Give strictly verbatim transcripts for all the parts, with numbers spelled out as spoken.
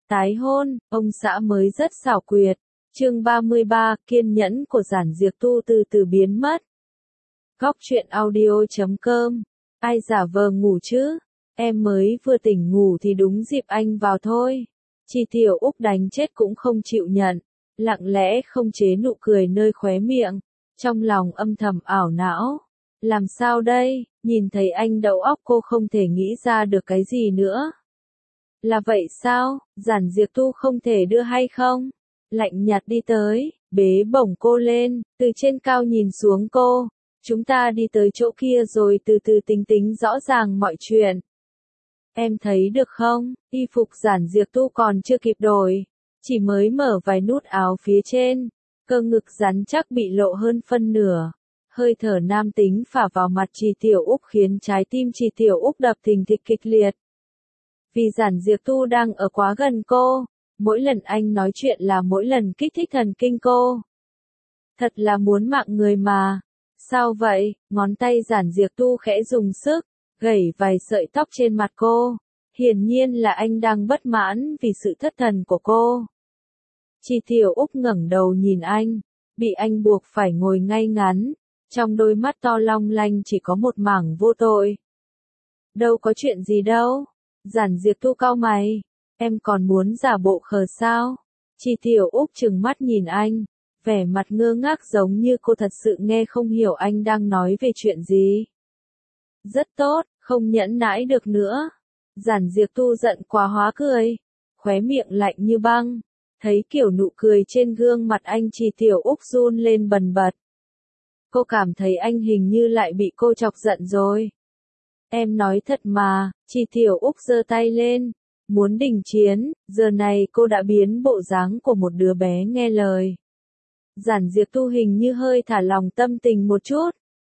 Tái hôn, ông xã mới rất xảo quyệt. Chương ba mươi ba, kiên nhẫn của Giản Diệp Tu từ từ biến mất. Góc truyện audio chấm com. Ai giả vờ ngủ chứ? Em mới vừa tỉnh ngủ thì đúng dịp anh vào thôi. Chi Tiểu Úc đánh chết cũng không chịu nhận, lặng lẽ không chế nụ cười nơi khóe miệng, trong lòng âm thầm ảo não. Làm sao đây, nhìn thấy anh đầu óc cô không thể nghĩ ra được cái gì nữa. Là vậy sao, Giản Diệp Tu không thể đưa hay không? Lạnh nhạt đi tới, bế bổng cô lên, từ trên cao nhìn xuống cô. Chúng ta đi tới chỗ kia rồi từ từ tính tính rõ ràng mọi chuyện. Em thấy được không, y phục Giản Diệp Tu còn chưa kịp đổi, chỉ mới mở vài nút áo phía trên, cơ ngực rắn chắc bị lộ hơn phân nửa. Hơi thở nam tính phả vào mặt Chi Tiểu Úc khiến trái tim Chi Tiểu Úc đập thình thịch kịch liệt. Vì Giản Diệp Tu đang ở quá gần cô, mỗi lần anh nói chuyện là mỗi lần kích thích thần kinh cô. Thật là muốn mạng người mà. Sao vậy? Ngón tay Giản Diệp Tu khẽ dùng sức, gẩy vài sợi tóc trên mặt cô. Hiển nhiên là anh đang bất mãn vì sự thất thần của cô. Chi Tiểu Úc ngẩng đầu nhìn anh, bị anh buộc phải ngồi ngay ngắn, trong đôi mắt to long lanh chỉ có một mảng vô tội. Đâu có chuyện gì đâu. Giản Diệp Tu cau mày, em còn muốn giả bộ khờ sao? Chi Tiểu Úc trừng mắt nhìn anh, vẻ mặt ngơ ngác giống như cô thật sự nghe không hiểu anh đang nói về chuyện gì. Rất tốt, không nhẫn nại được nữa. Giản Diệp Tu giận quá hóa cười, khóe miệng lạnh như băng, thấy kiểu nụ cười trên gương mặt anh Chi Tiểu Úc run lên bần bật. Cô cảm thấy anh hình như lại bị cô chọc giận rồi. Em nói thật mà, Chi Tiểu Úc giơ tay lên, muốn đình chiến, giờ này cô đã biến bộ dáng của một đứa bé nghe lời. Giản Diệp Tu hình như hơi thả lòng tâm tình một chút.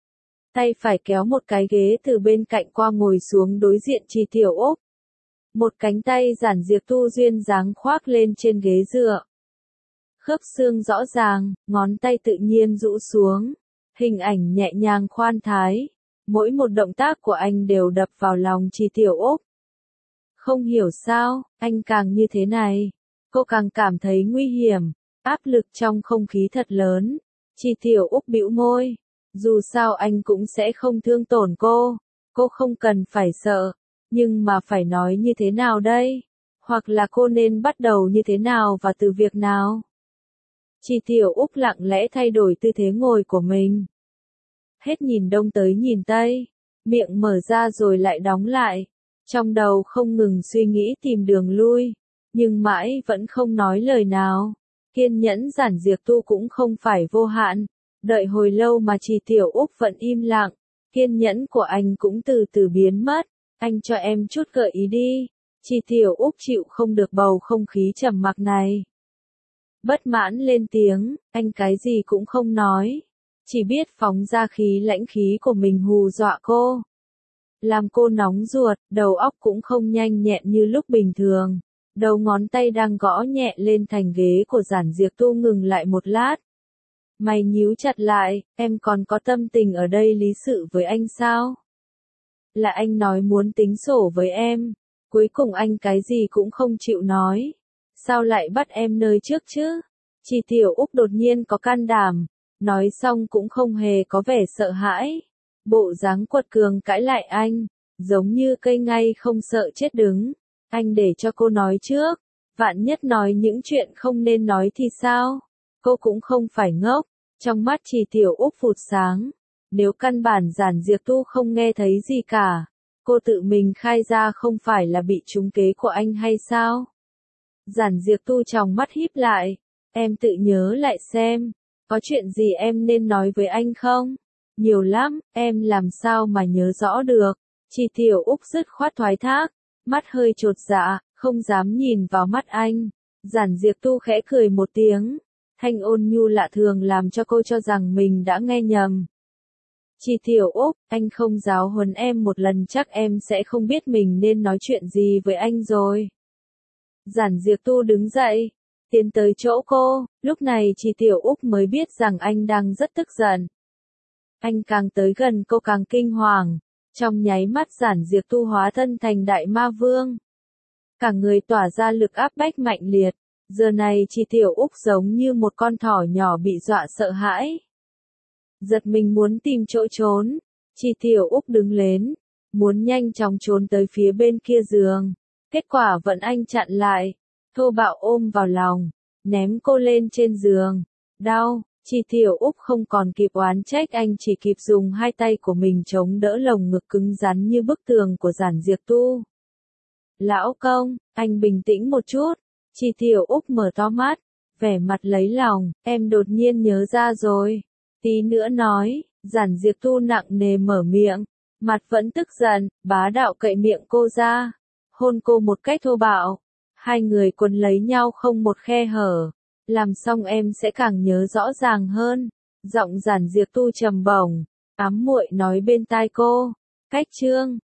Tay phải kéo một cái ghế từ bên cạnh qua ngồi xuống đối diện Chi Tiểu Úc. Một cánh tay Giản Diệp Tu duyên dáng khoác lên trên ghế dựa. Khớp xương rõ ràng, ngón tay tự nhiên rũ xuống, hình ảnh nhẹ nhàng khoan thái. Mỗi một động tác của anh đều đập vào lòng Chi Tiểu Úc. Không hiểu sao, anh càng như thế này, cô càng cảm thấy nguy hiểm, áp lực trong không khí thật lớn. Chi Tiểu Úc bĩu môi, dù sao anh cũng sẽ không thương tổn cô, cô không cần phải sợ, nhưng mà phải nói như thế nào đây? Hoặc là cô nên bắt đầu như thế nào và từ việc nào? Chi Tiểu Úc lặng lẽ thay đổi tư thế ngồi của mình. Hết nhìn đông tới nhìn tây, miệng mở ra rồi lại đóng lại, trong đầu không ngừng suy nghĩ tìm đường lui, nhưng mãi vẫn không nói lời nào. Kiên nhẫn Giản Diệp Tu cũng không phải vô hạn, đợi hồi lâu mà Chi Tiểu Úc vẫn im lặng, kiên nhẫn của anh cũng từ từ biến mất. Anh cho em chút gợi ý đi. Chi Tiểu Úc chịu không được bầu không khí trầm mặc này. Bất mãn lên tiếng, anh cái gì cũng không nói, chỉ biết phóng ra khí lãnh khí của mình hù dọa cô. Làm cô nóng ruột, đầu óc cũng không nhanh nhẹn như lúc bình thường. Đầu ngón tay đang gõ nhẹ lên thành ghế của Giản Diệp Tu ngừng lại một lát. Mày nhíu chặt lại, em còn có tâm tình ở đây lý sự với anh sao? Là anh nói muốn tính sổ với em, cuối cùng anh cái gì cũng không chịu nói. Sao lại bắt em nơi trước chứ? Chi Tiểu Úc đột nhiên có can đảm, nói xong cũng không hề có vẻ sợ hãi. Bộ dáng quật cường cãi lại anh, giống như cây ngay không sợ chết đứng. Anh để cho cô nói trước, vạn nhất nói những chuyện không nên nói thì sao? Cô cũng không phải ngốc, trong mắt Chi Tiểu Úc phụt sáng. Nếu căn bản Giản Diệp Tu không nghe thấy gì cả, cô tự mình khai ra không phải là bị trúng kế của anh hay sao? Giản Diệp Tu tròng mắt híp lại, em tự nhớ lại xem, có chuyện gì em nên nói với anh không? Nhiều lắm, em làm sao mà nhớ rõ được. Chi Tiểu Úc dứt khoát thoái thác, mắt hơi chột dạ, không dám nhìn vào mắt anh. Giản Diệp Tu khẽ cười một tiếng, thanh ôn nhu lạ thường làm cho cô cho rằng mình đã nghe nhầm. Chi Tiểu Úc, anh không giáo huấn em một lần chắc em sẽ không biết mình nên nói chuyện gì với anh rồi. Giản Diệp Tu đứng dậy, tiến tới chỗ cô, lúc này Chi Tiểu Úc mới biết rằng anh đang rất tức giận. Anh càng tới gần cô càng kinh hoàng, trong nháy mắt Giản Diệp Tu hóa thân thành đại ma vương. cả người tỏa ra lực áp bách mạnh liệt. Giờ này Chi Tiểu Úc giống như một con thỏ nhỏ bị dọa sợ hãi. Giật mình muốn tìm chỗ trốn, Chi Tiểu Úc đứng lên, muốn nhanh chóng trốn tới phía bên kia giường. Kết quả Vận Anh chặn lại, thô bạo ôm vào lòng, ném cô lên trên giường. Đau, Chi Tiểu Úc không còn kịp oán trách anh, chỉ kịp dùng hai tay của mình chống đỡ lồng ngực cứng rắn như bức tường của Giản Diệp Tu. Lão công, anh bình tĩnh một chút. Chi Tiểu Úc mở to mắt, vẻ mặt lấy lòng, em đột nhiên nhớ ra rồi. Tí nữa nói, Giản Diệp Tu nặng nề mở miệng, mặt vẫn tức giận, bá đạo cậy miệng cô ra, hôn cô một cách thô bạo. Hai người quấn lấy nhau không một khe hở, làm xong em sẽ càng nhớ rõ ràng hơn. Giọng Giản Diệp Tu trầm bổng, ám muội nói bên tai cô. Cách chương